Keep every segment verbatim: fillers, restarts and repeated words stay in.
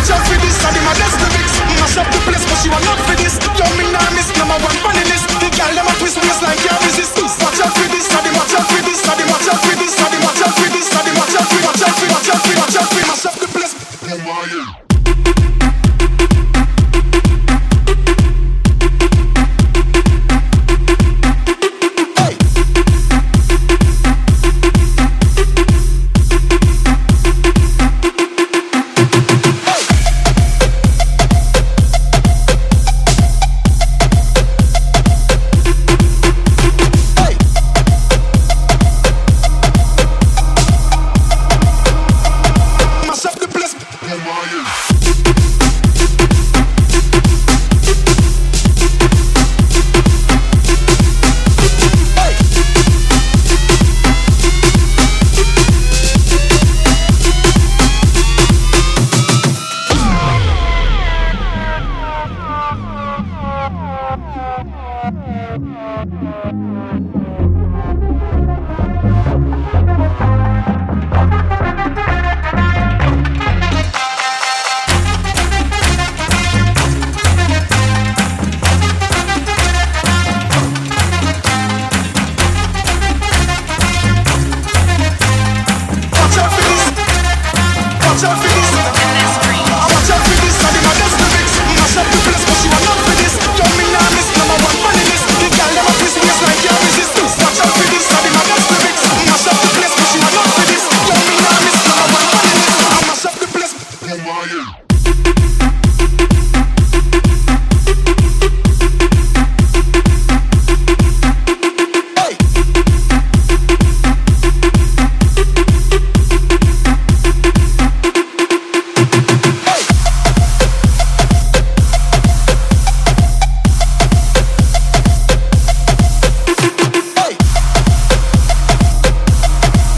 Watch out for this, I did my best lyrics. Mash up the place, but she want not for this. Yo, me nah miss, number one funny list. The girl them a twist waist like can't resist. Watch out for this, I did watch out for this, I did watch out for this, I did watch out for this, I did watch out for, watch out for, watch out for, watch out for, mash up the place. Oh my yeah.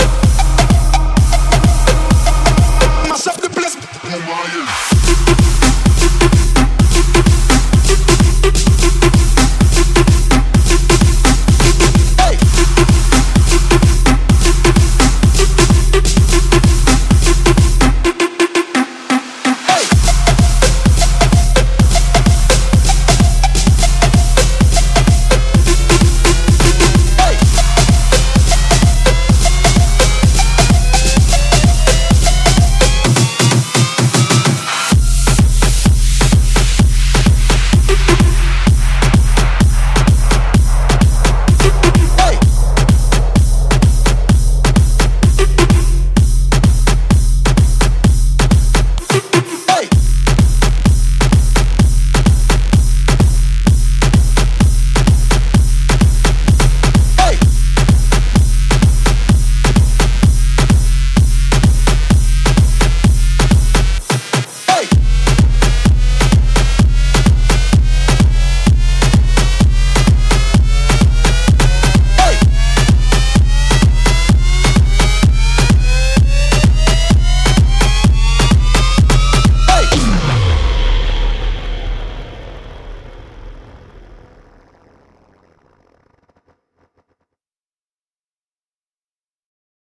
Why you?